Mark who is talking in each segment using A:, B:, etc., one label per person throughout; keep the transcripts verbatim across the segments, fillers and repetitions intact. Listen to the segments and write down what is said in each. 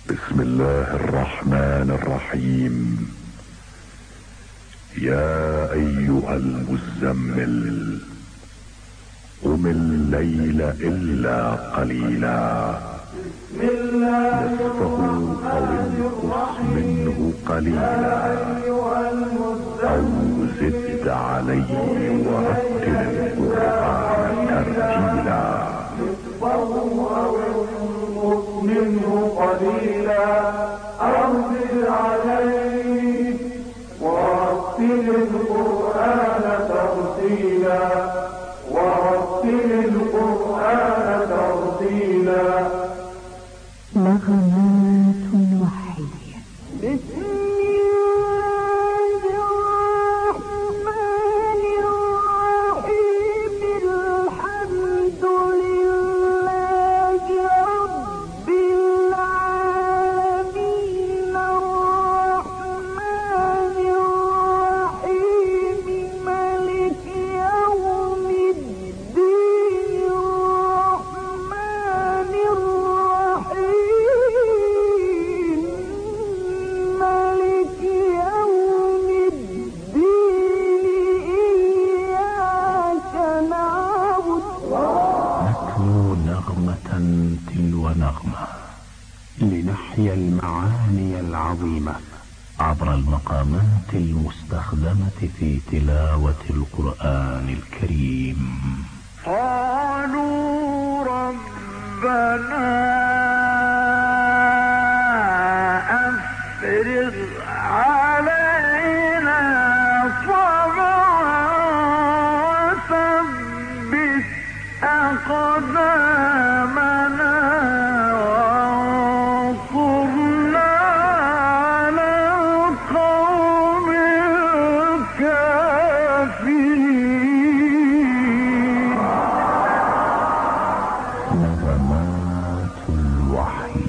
A: بسم الله الرحمن الرحيم. يا ايها المزمل قم الليل الا قليلا نصفه او انقص منه قليلا او زد عليه ورتل القرآن ترتيلا
B: منه قليلا أرسل عليه ورتل القرآن ترتيلا ورتل القرآن ترتيلا.
C: نغمات الوحي. بسم
D: تلو نغمة لنحيا المعاني العظيمة عبر المقامات المستخدمة في تلاوة القرآن الكريم.
B: قالوا ربنا أفرغ علينا صبرا وثبت أقدامنا وانصرنا على القوم الكافرين.
D: نغمات الوحي.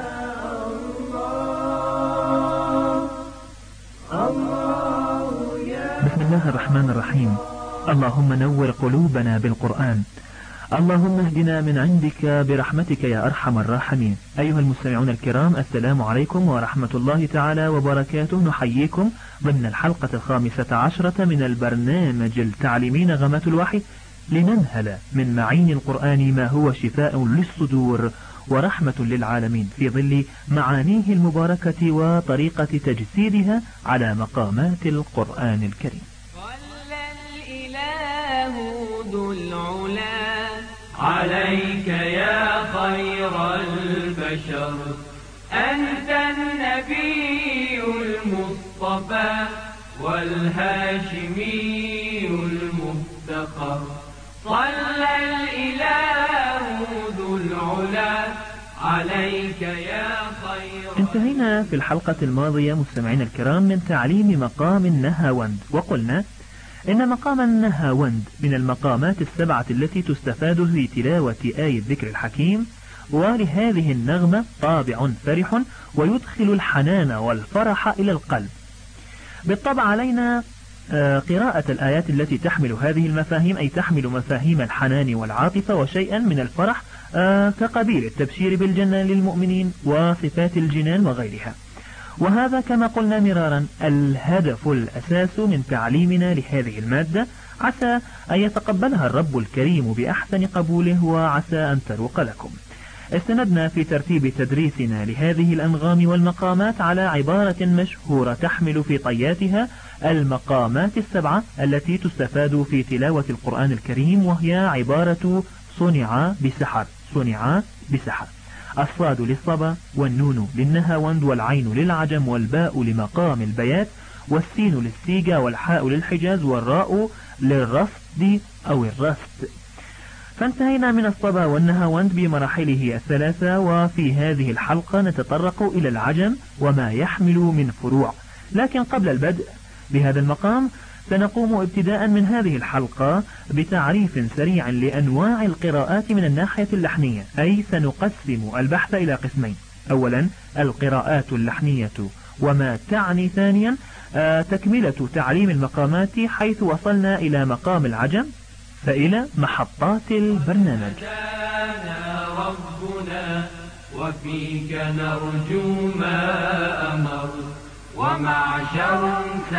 E: بسم الله الرحمن الرحيم. اللهم نور قلوبنا بالقرآن، اللهم اهدنا من عندك برحمتك يا أرحم الراحمين. أيها المستمعون الكرام، السلام عليكم ورحمة الله تعالى وبركاته. نحييكم ضمن الحلقة الخامسة عشرة من البرنامج التعليمي نغمات الوحي، لننهل من معين القرآن ما هو شفاء للصدور ورحمة للعالمين في ظل معانيه المباركة وطريقة تجسيدها على مقامات القرآن الكريم.
F: صلى الإله ذو العلا عليك يا خير البشر، أنت النبي المصطفى والهاشمي المفتخر. صلى الإله ذو العلا عليك يا خير.
E: انتهينا في الحلقة الماضية مستمعين الكرام من تعليم مقام النهاوند، وقلنا إن مقام النهاوند من المقامات السبعة التي تستفاد في تلاوة آية الذكر الحكيم، ولهذه النغمة طابع فرح ويدخل الحنان والفرح إلى القلب. بالطبع علينا قراءة الآيات التي تحمل هذه المفاهيم، أي تحمل مفاهيم الحنان والعاطفة وشيئا من الفرح كقبيل التبشير بالجنة للمؤمنين وصفات الجنان وغيرها. وهذا كما قلنا مرارا الهدف الأساس من تعليمنا لهذه المادة، عسى أن يتقبلها الرب الكريم بأحسن قبوله وعسى أن تروق لكم. استندنا في ترتيب تدريسنا لهذه الأنغام والمقامات على عبارة مشهورة تحمل في طياتها المقامات السبعة التي تستفاد في تلاوة القرآن الكريم، وهي عبارة صنع بسحر. صنع بسحر. الصاد للصبا، والنون للنهاوند، والعين للعجم، والباء لمقام البيات، والسين للسيجا، والحاء للحجاز، والراء للرصد أو الرصد. فانتهينا من الصبا والنهاوند بمراحله الثلاثة، وفي هذه الحلقة نتطرق إلى العجم وما يحمل من فروع. لكن قبل البدء بهذا المقام سنقوم ابتداء من هذه الحلقة بتعريف سريع لأنواع القراءات من الناحية اللحنية، أي سنقسم البحث إلى قسمين: أولا القراءات اللحنية وما تعني، ثانيا تكملة تعليم المقامات حيث وصلنا إلى مقام العجم، فإلى محطات البرنامج.
F: كان ربنا وفيك نرجو ما أمر ومعشر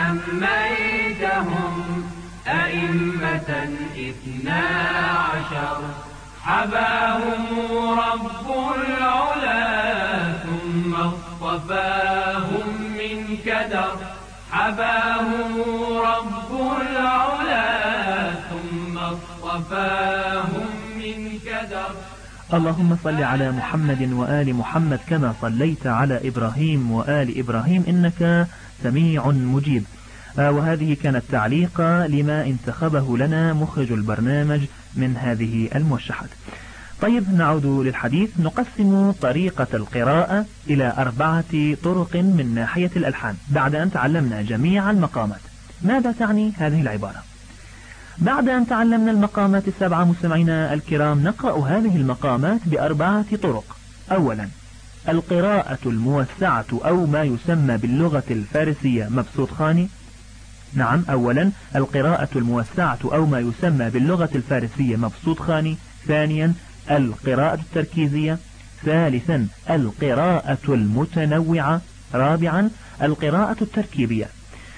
F: سميتهم أئمة اثنا عشر حباهم رب العلا ثم اصطفاهم من كدر حباهم رب العلا ثم اصطفاهم من كدر.
E: اللهم صل على محمد وآل محمد كما صليت على إبراهيم وآل إبراهيم إنك سميع مجيب. آه وهذه كانت تعليقا لما انتخبه لنا مخرج البرنامج من هذه الموشحات. طيب نعود للحديث. نقسم طريقة القراءة إلى أربعة طرق من ناحية الألحان بعد أن تعلمنا جميع المقامات. ماذا تعني هذه العبارة؟ بعد أن تعلمنا المقامات السبعة مستمعينا الكرام نقرأ هذه المقامات بأربعة طرق. أولا القراءة الموسعة أو ما يسمى باللغة الفارسية مبسوط خاني. نعم أولا القراءة الموسعة أو ما يسمى باللغة الفارسية مبسوط خاني. ثانيا القراءة التركيزية. ثالثا القراءة المتنوعة. رابعا القراءة التركيبية.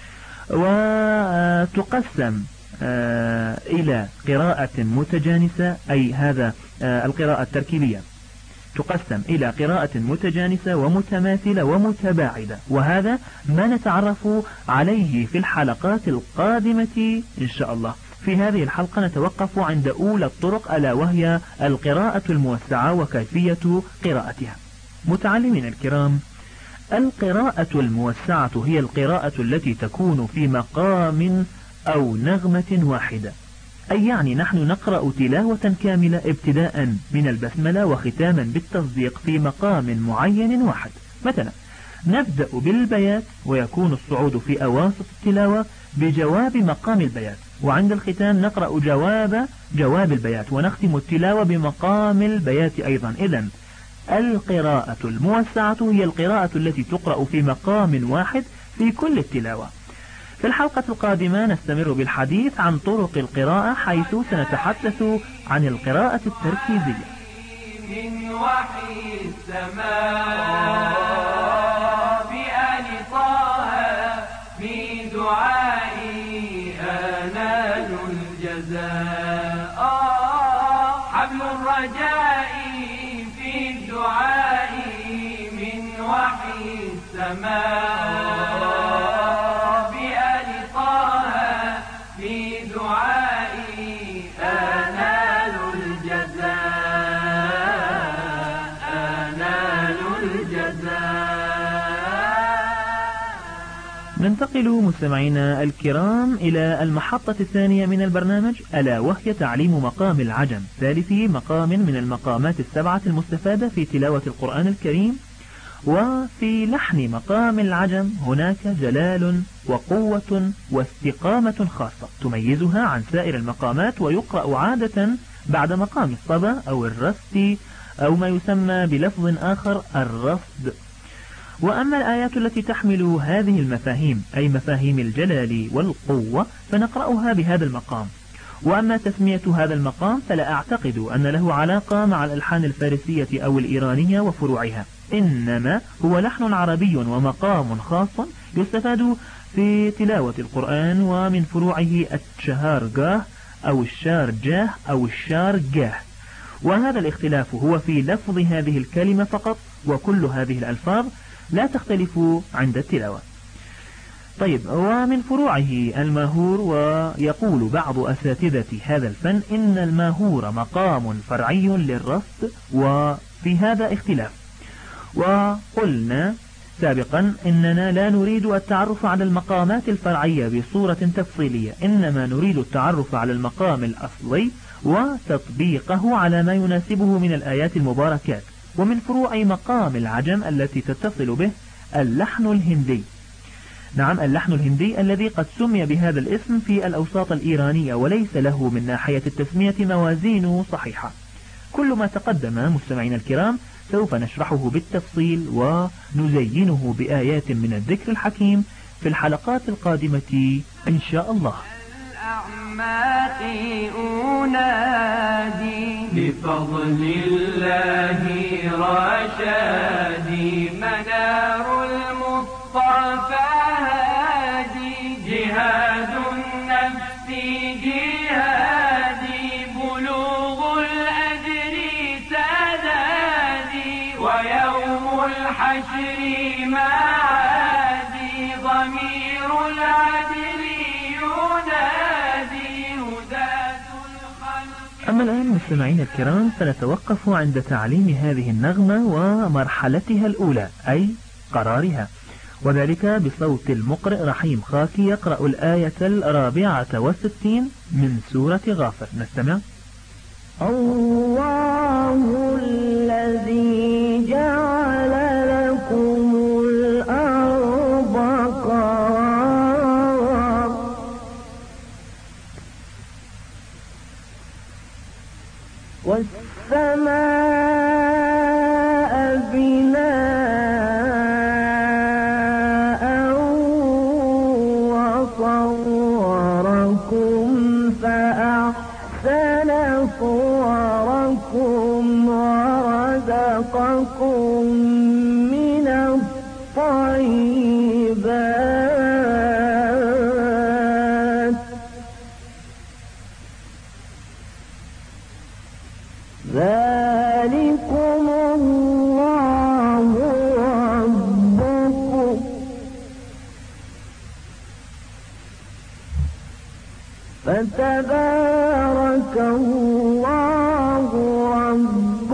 E: وتقسم إلى قراءة متجانسة أي هذا القراءة التركيبية تقسم إلى قراءة متجانسة ومتماثلة ومتباعدة، وهذا ما نتعرف عليه في الحلقات القادمة إن شاء الله. في هذه الحلقة نتوقف عند أولى الطرق ألا وهي القراءة الموسعة وكيفية قراءتها. متعلمين الكرام، القراءة الموسعة هي القراءة التي تكون في مقام أو نغمة واحدة، أي يعني نحن نقرأ تلاوة كاملة ابتداء من البسملة وختاما بالتصديق في مقام معين واحد. مثلا نبدأ بالبيات ويكون الصعود في أواسط التلاوة بجواب مقام البيات، وعند الختام نقرأ جواب جواب البيات ونختم التلاوة بمقام البيات أيضا. إذن القراءة الموسعة هي القراءة التي تقرأ في مقام واحد في كل التلاوة. في الحلقة القادمة نستمر بالحديث عن طرق القراءة، حيث سنتحدث عن القراءة التركيزية.
F: من وحي السماء بآل طه في دعائي آنال الجزاء حبل الرجاء في الدعاء من وحي السماء
E: ننتقل مستمعينا الكرام إلى المحطة الثانية من البرنامج ألا وهي تعليم مقام العجم، ثالث مقام من المقامات السبعة المستفادة في تلاوة القرآن الكريم. وفي لحن مقام العجم هناك جلال وقوة واستقامة خاصة تميزها عن سائر المقامات، ويقرأ عادة بعد مقام الصبا أو الرست أو ما يسمى بلفظ آخر الرصد. وأما الآيات التي تحمل هذه المفاهيم أي مفاهيم الجلال والقوة فنقرأها بهذا المقام. وأما تسمية هذا المقام فلا أعتقد أن له علاقة مع الألحان الفارسية أو الإيرانية وفروعها، إنما هو لحن عربي ومقام خاص يستفاد في تلاوة القرآن، ومن فروعه الشهارجاه أو الشارجاه أو الشارجاه. وهذا الاختلاف هو في لفظ هذه الكلمة فقط، وكل هذه الألفاظ لا تختلف عند التلاوة. طيب، ومن فروعه الماهور، ويقول بعض أساتذة هذا الفن إن الماهور مقام فرعي للرصد، وفي هذا اختلاف. وقلنا سابقا إننا لا نريد التعرف على المقامات الفرعية بصورة تفصيلية، إنما نريد التعرف على المقام الأصلي وتطبيقه على ما يناسبه من الآيات المباركات. ومن فروع مقام العجم التي تتصل به اللحن الهندي. نعم، اللحن الهندي الذي قد سمي بهذا الاسم في الأوساط الإيرانية، وليس له من ناحية التسمية موازين صحيحة. كل ما تقدم مستمعين الكرام سوف نشرحه بالتفصيل ونزينه بآيات من الذكر الحكيم في الحلقات القادمة إن شاء الله.
F: الأعماق أنادي بفضل الله رشادي منار المصطفى هادي جهاد النفس جهادي بلوغ الأجر سدادي ويوم الحشر معادي ضمير العدل ينادي هداة الخلق.
E: أما الآن مستمعين الكرام سنتوقف عند تعليم هذه النغمة ومرحلتها الأولى أي قرارها، وذلك بصوت المقرئ رحيم خاكي يقرأ الآية الرابعة والستين من سورة غافر. نستمع.
B: الله الذي جعل لكم الأرض قرارا والسماء بناء وصوركم فأحسن صوركم ورزقكم من الطيبات ذلكم الله ربكم فتبارك الله رب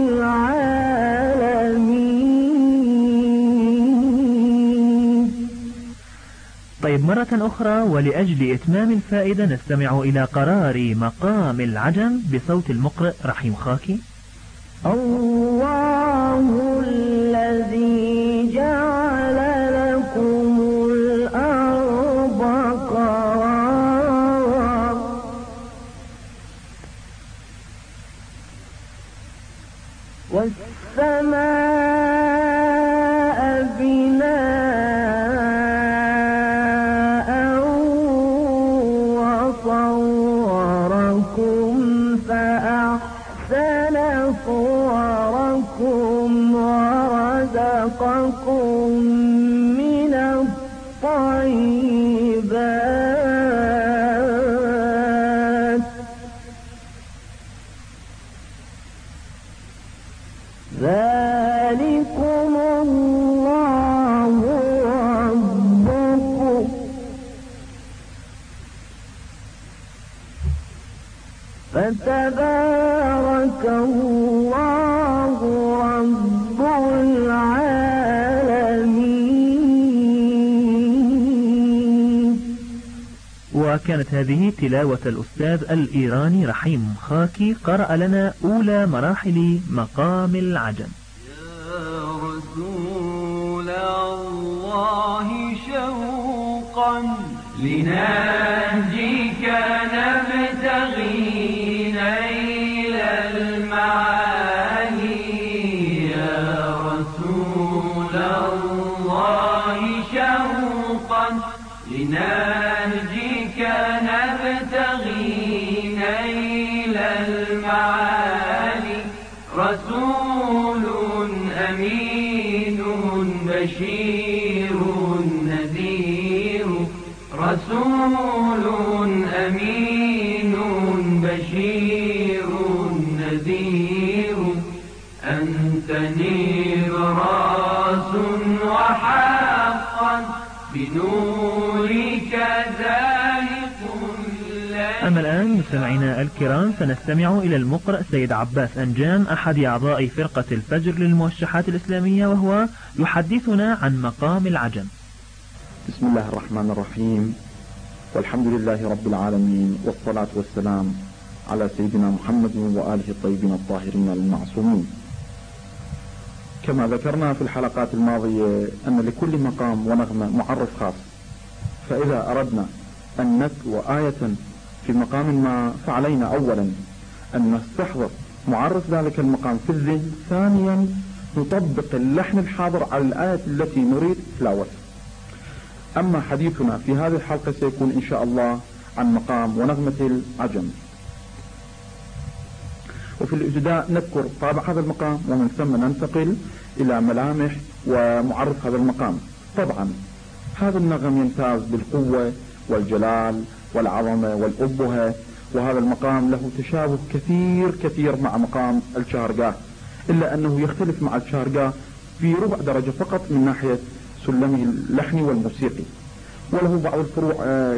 B: العالمين.
E: طيب مرة أخرى ولأجل إتمام الفائدة نستمع إلى قرار مقام العجم بصوت المقرئ رحيم خاكي.
B: الله الذي جعل لكم الأرض قرارا والسماء بناء وصوركم فأحسن صوركم ورزقكم من الطيبات ذلكم الله ربكم فتبارك الله رب العالمين.
E: وكانت هذه تلاوة الأستاذ الإيراني رحيم خاكي قرأ لنا أولى مراحل مقام العجم.
F: يا رسول الله شوقا لنهجك نبتغي نيل المعالي يا رسول الله شوقا لنهجك نبتغي نيل المعالي رسول أمين بشير نذير رسول أمين بشير نذير أنت نبراس وحقا بنورك زاهق الليل.
E: أما الآن مستمعينا الكرام سنستمع إلى المقرئ سيد عباس أنجام أحد أعضاء فرقة الفجر للموشحات الإسلامية وهو يحدثنا عن مقام العجم.
G: بسم الله الرحمن الرحيم والحمد لله رب العالمين والصلاة والسلام على سيدنا محمد وآله الطيبين الطاهرين المعصومين. كما ذكرنا في الحلقات الماضية أن لكل مقام ونغمة معرف خاص، فإذا أردنا أن نتلو آية في مقام ما فعلينا أولا أن نستحضر معرف ذلك المقام في الذهن، ثانيا نطبق اللحن الحاضر على الآية التي نريد تلاوتها. أما حديثنا في هذه الحلقة سيكون إن شاء الله عن مقام ونغمة العجم. وفي الابتداء نذكر طابع هذا المقام ومن ثم ننتقل إلى ملامح ومعرف هذا المقام. طبعا هذا النغم يمتاز بالقوة والجلال والعظمة والأبهة، وهذا المقام له تشابه كثير كثير مع مقام الشارقة، إلا أنه يختلف مع الشارقة في ربع درجة فقط من ناحية سلمه اللحني والموسيقي، وله بعض الفروع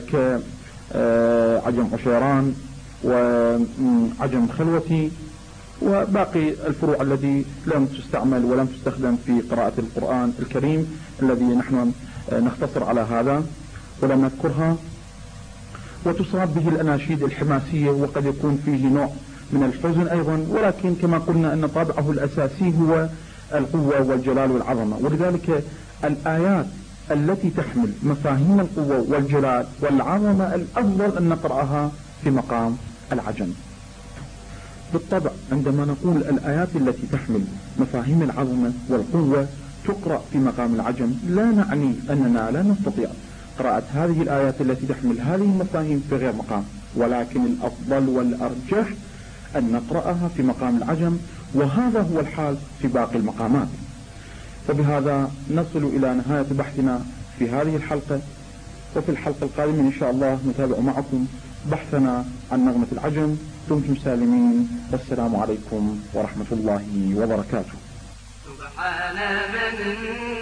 G: كعجم عشيران وعجم خلوتي وباقي الفروع التي لم تستعمل ولم تستخدم في قراءة القرآن الكريم الذي نحن نختصر على هذا ولم نذكرها، وتصاب به الأناشيد الحماسية وقد يكون فيه نوع من الحزن أيضا، ولكن كما قلنا أن طابعه الأساسي هو القوة والجلال والعظمة، ولذلك الآيات التي تحمل مفاهيم القوة والجلال والعظمة الأفضل أن نقرأها في مقام العجم. بالطبع عندما نقول الآيات التي تحمل مفاهيم العظمة والقوة تقرأ في مقام العجم لا نعني أننا لا نستطيع قراءة هذه الآيات التي تحمل هذه المفاهيم في غير مقام، ولكن الأفضل والأرجح أن نقرأها في مقام العجم، وهذا هو الحال في باقي المقامات. فبهذا نصل إلى نهاية بحثنا في هذه الحلقة، وفي الحلقة القادمة إن شاء الله نتابع معكم بحثنا عن نغمة العجم. دمتم سالمين، والسلام عليكم ورحمة الله وبركاته.
F: سبحان من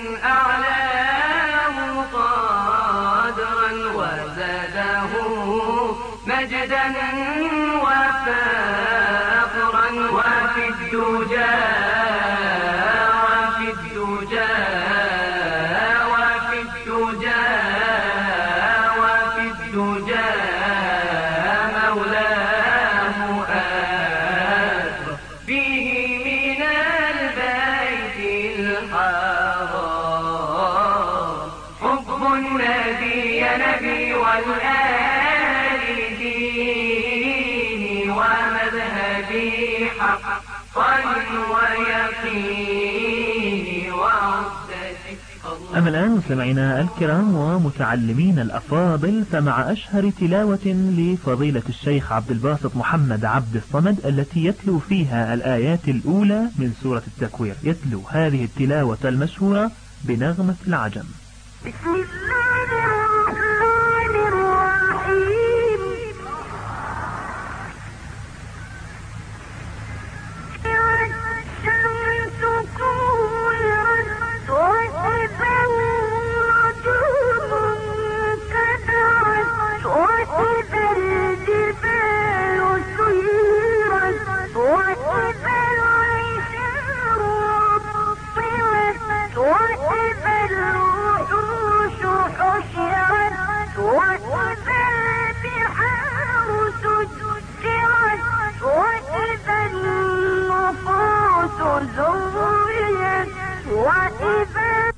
F: أعلاه قدرا وزاده مجدا وفاقرا وفي الدجى وفي الدجى وفي الدجى وفي الدجى مولاه أسر فيه من البيت الحرام حب النبي نبي والآل ديني ومذهبي حقا ويقيني وعزتي.
E: أما الآن مستمعينا الكرام ومتعلمين الأفاضل، فمع أشهر تلاوة لفضيلة الشيخ عبد الباسط محمد عبد الصمد التي يتلو فيها الآيات الأولى من سورة التكوير، يتلو هذه التلاوة المشهورة بنغمة العجم.
B: بسم الله الرحمن الرحيم. الشمس كورت وإذا النجوم انكدرت وإذا الجبال سيرت وإذا العشار عطلت وإذا الوحوش حشرت وإذا البحار سجرت وإذا النفوس زوجت وإذا